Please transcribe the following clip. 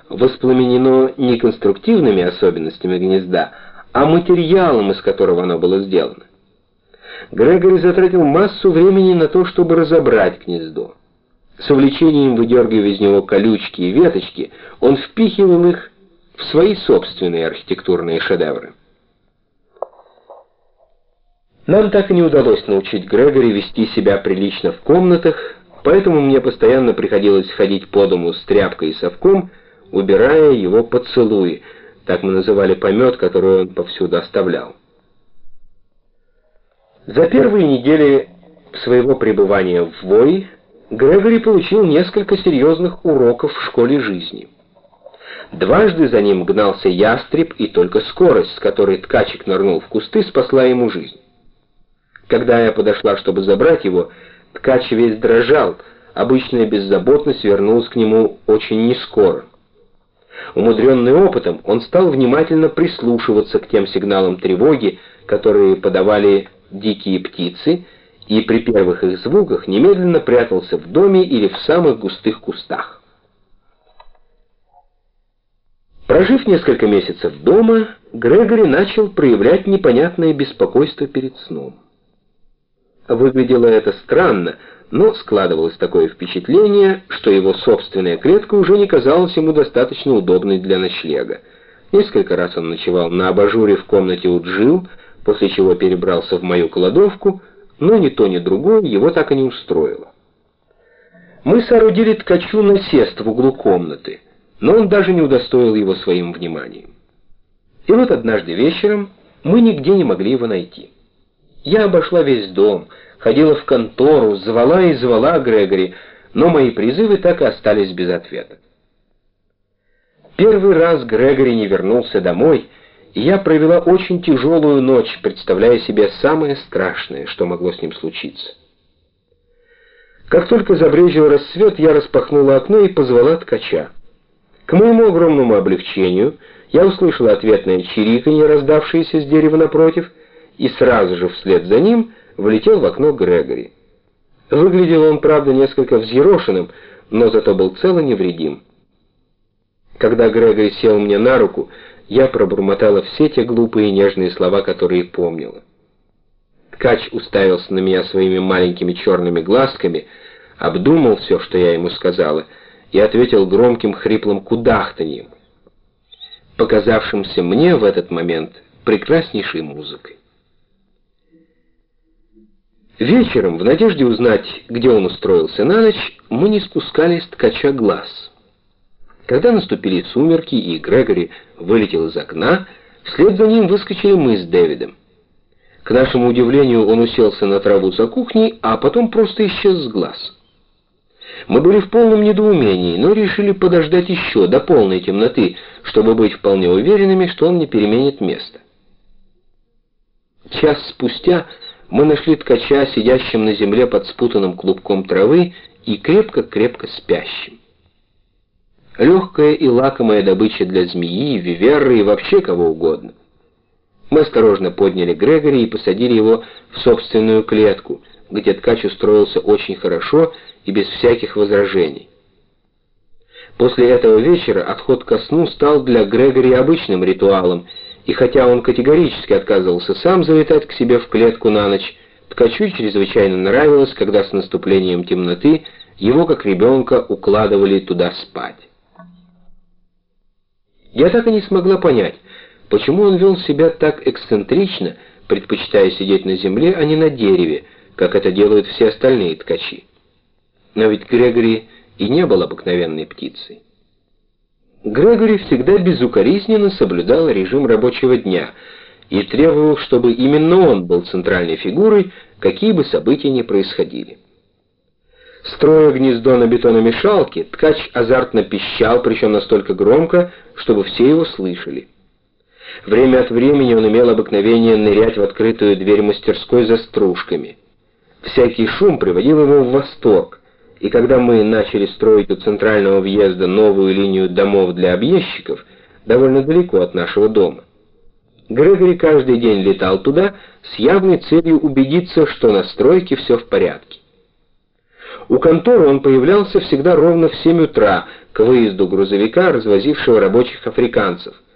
воспламенено не конструктивными особенностями гнезда, а материалом, из которого оно было сделано. Грегори затратил массу времени на то, чтобы разобрать гнездо. С увлечением выдергивая из него колючки и веточки, он впихивал их в свои собственные архитектурные шедевры. Нам так и не удалось научить Грегори вести себя прилично в комнатах, поэтому мне постоянно приходилось ходить по дому с тряпкой и совком, убирая его поцелуи, так мы называли помет, который он повсюду оставлял. За первые недели своего пребывания в Вой Грегори получил несколько серьезных уроков в школе жизни. Дважды за ним гнался ястреб, и только скорость, с которой ткачик нырнул в кусты, спасла ему жизнь. Когда я подошла, чтобы забрать его, ткач весь дрожал, обычная беззаботность вернулась к нему очень нескоро. Умудренный опытом, он стал внимательно прислушиваться к тем сигналам тревоги, которые подавали дикие птицы, и при первых их звуках немедленно прятался в доме или в самых густых кустах. Прожив несколько месяцев дома, Грегори начал проявлять непонятное беспокойство перед сном. Выглядело это странно, но складывалось такое впечатление, что его собственная клетка уже не казалась ему достаточно удобной для ночлега. Несколько раз он ночевал на абажуре в комнате у Джилл, после чего перебрался в мою кладовку, но ни то, ни другое его так и не устроило. Мы соорудили ткачу насест в углу комнаты, но он даже не удостоил его своим вниманием. И вот однажды вечером мы нигде не могли его найти. Я обошла весь дом, ходила в контору, звала и звала Грегори, но мои призывы так и остались без ответа. Первый раз Грегори не вернулся домой, и я провела очень тяжелую ночь, представляя себе самое страшное, что могло с ним случиться. Как только забрезжил рассвет, я распахнула окно и позвала ткача. К моему огромному облегчению я услышала ответное чириканье, раздавшееся с дерева напротив, и сразу же вслед за ним влетел в окно Грегори. Выглядел он, правда, несколько взъерошенным, но зато был цел и невредим. Когда Грегори сел мне на руку, я пробормотала все те глупые и нежные слова, которые помнила. Ткач уставился на меня своими маленькими черными глазками, обдумал все, что я ему сказала, и ответил громким хриплым кудахтаньем, показавшимся мне в этот момент прекраснейшей музыкой. Вечером, в надежде узнать, где он устроился на ночь, мы не спускали с ткача глаз. Когда наступили сумерки и Грегори вылетел из окна, вслед за ним выскочили мы с Дэвидом. К нашему удивлению, он уселся на траву за кухней, а потом просто исчез с глаз. Мы были в полном недоумении, но решили подождать еще до полной темноты, чтобы быть вполне уверенными, что он не переменит место. Час спустя мы нашли ткача, сидящим на земле под спутанным клубком травы и крепко-крепко спящим. Легкая и лакомая добыча для змеи, виверры и вообще кого угодно. Мы осторожно подняли Грегори и посадили его в собственную клетку, где ткач устроился очень хорошо и без всяких возражений. После этого вечера отход ко сну стал для Грегори обычным ритуалом, и хотя он категорически отказывался сам залетать к себе в клетку на ночь, ткачу чрезвычайно нравилось, когда с наступлением темноты его, как ребенка, укладывали туда спать. Я так и не смогла понять, почему он вел себя так эксцентрично, предпочитая сидеть на земле, а не на дереве, как это делают все остальные ткачи. Но ведь Грегори и не был обыкновенной птицей. Грегори всегда безукоризненно соблюдал режим рабочего дня и требовал, чтобы именно он был центральной фигурой, какие бы события ни происходили. Строя гнездо на бетономешалке, ткач азартно пищал, причем настолько громко, чтобы все его слышали. Время от времени он имел обыкновение нырять в открытую дверь мастерской за стружками. Всякий шум приводил его в восторг, и когда мы начали строить у центрального въезда новую линию домов для объездчиков, довольно далеко от нашего дома, Грегори каждый день летал туда с явной целью убедиться, что на стройке все в порядке. У конторы он появлялся всегда ровно в 7 утра, к выезду грузовика, развозившего рабочих африканцев.